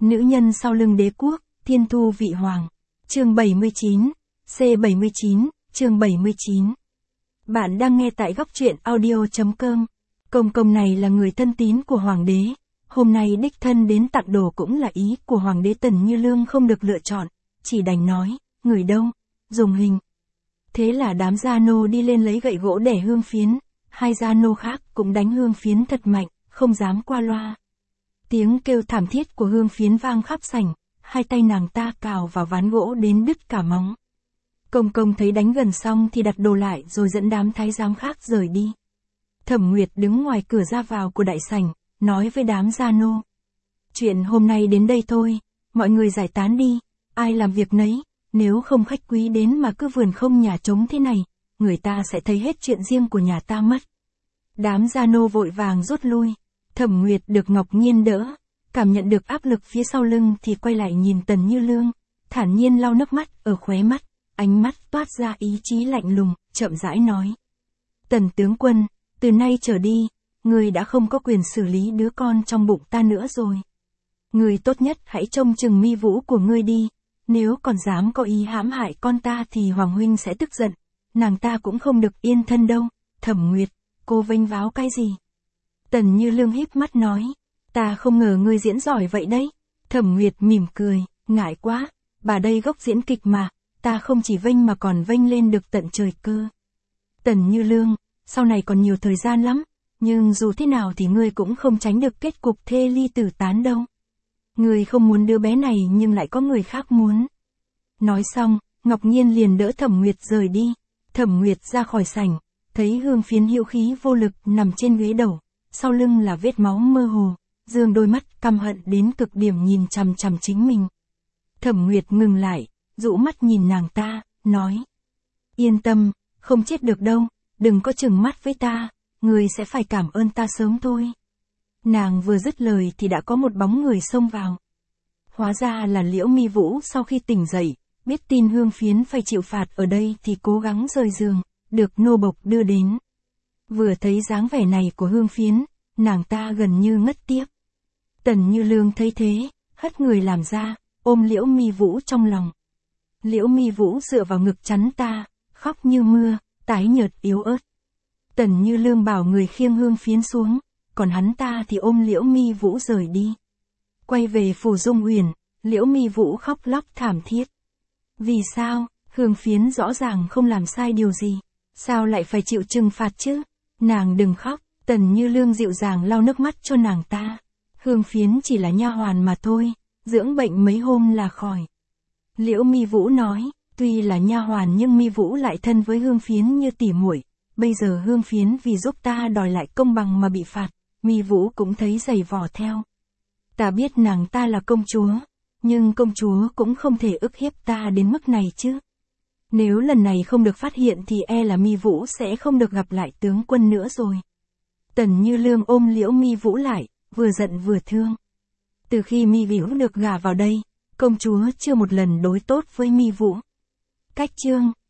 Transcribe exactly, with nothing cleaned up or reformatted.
Nữ nhân sau lưng đế quốc, thiên thu vị hoàng. Chương bảy mươi chín, C bảy mươi chín, chương bảy mươi chín. Bạn đang nghe tại góc truyện audio chấm com. Công công này là người thân tín của hoàng đế. Hôm nay đích thân đến tặng đồ cũng là ý của hoàng đế. Tần Như Lương không được lựa chọn, chỉ đành nói, người đâu, dùng hình. Thế là đám gia nô đi lên lấy gậy gỗ để hương phiến, hai gia nô khác cũng đánh hương phiến thật mạnh, không dám qua loa. Tiếng kêu thảm thiết của hương phiến vang khắp sảnh, hai tay nàng ta cào vào ván gỗ đến đứt cả móng. Công công thấy đánh gần xong thì đặt đồ lại rồi dẫn đám thái giám khác rời đi. Thẩm Nguyệt đứng ngoài cửa ra vào của đại sảnh, nói với đám gia nô. Chuyện hôm nay đến đây thôi, mọi người giải tán đi, ai làm việc nấy, nếu không khách quý đến mà cứ vườn không nhà trống thế này, người ta sẽ thấy hết chuyện riêng của nhà ta mất. Đám gia nô vội vàng rút lui, Thẩm Nguyệt được Ngọc Nhiên đỡ, cảm nhận được áp lực phía sau lưng thì quay lại nhìn Tần Như Lương, thản nhiên lau nước mắt ở khóe mắt, ánh mắt toát ra ý chí lạnh lùng, chậm rãi nói. Tần tướng quân, từ nay trở đi, người đã không có quyền xử lý đứa con trong bụng ta nữa rồi. Người tốt nhất hãy trông chừng Mi Vũ của ngươi đi, nếu còn dám có ý hãm hại con ta thì Hoàng huynh sẽ tức giận, nàng ta cũng không được yên thân đâu. Thẩm Nguyệt, cô vênh váo cái gì? Tần Như Lương híp mắt nói, ta không ngờ ngươi diễn giỏi vậy đấy. Thẩm Nguyệt mỉm cười, ngại quá, bà đây gốc diễn kịch mà, ta không chỉ vênh mà còn vênh lên được tận trời cơ. Tần Như Lương, sau này còn nhiều thời gian lắm, nhưng dù thế nào thì ngươi cũng không tránh được kết cục thê ly tử tán đâu. Ngươi không muốn đứa bé này nhưng lại có người khác muốn. Nói xong, Ngọc Nhiên liền đỡ Thẩm Nguyệt rời đi. Thẩm Nguyệt ra khỏi sảnh, thấy hương phiến hữu khí vô lực nằm trên ghế đầu, sau lưng là vết máu mơ hồ, dương đôi mắt căm hận đến cực điểm nhìn chằm chằm chính mình. Thẩm Nguyệt ngừng lại, dụ mắt nhìn nàng ta, nói. Yên tâm, không chết được đâu, đừng có chừng mắt với ta, người sẽ phải cảm ơn ta sớm thôi. Nàng vừa dứt lời thì đã có một bóng người xông vào. Hóa ra là Liễu Mi Vũ. Sau khi tỉnh dậy, biết tin hương phiến phải chịu phạt ở đây thì cố gắng rời giường, được nô bộc đưa đến. Vừa thấy dáng vẻ này của hương phiến, nàng ta gần như ngất tiếc. Tần Như Lương thấy thế, hất người làm ra, ôm Liễu Mi Vũ trong lòng. Liễu Mi Vũ dựa vào ngực chắn ta, khóc như mưa, tái nhợt yếu ớt. Tần Như Lương bảo người khiêng hương phiến xuống, còn hắn ta thì ôm Liễu Mi Vũ rời đi. Quay về phủ Dung Huyền, Liễu Mi Vũ khóc lóc thảm thiết. Vì sao, hương phiến rõ ràng không làm sai điều gì, sao lại phải chịu trừng phạt chứ? Nàng đừng khóc, Tần Như Lương dịu dàng lau nước mắt cho nàng ta. Hương phiến chỉ là nha hoàn mà thôi, dưỡng bệnh mấy hôm là khỏi. Liễu Mi Vũ nói, tuy là nha hoàn nhưng Mi Vũ lại thân với hương phiến như tỉ muội. Bây giờ hương phiến vì giúp ta đòi lại công bằng mà bị phạt, Mi Vũ cũng thấy dày vò theo. Ta biết nàng ta là công chúa, nhưng công chúa cũng không thể ức hiếp ta đến mức này chứ. Nếu lần này không được phát hiện thì e là Mi Vũ sẽ không được gặp lại tướng quân nữa rồi. Tần Như Lương ôm Liễu Mi Vũ lại, vừa giận vừa thương. Từ khi Mi Vũ được gả vào đây, công chúa chưa một lần đối tốt với Mi Vũ. Cách chương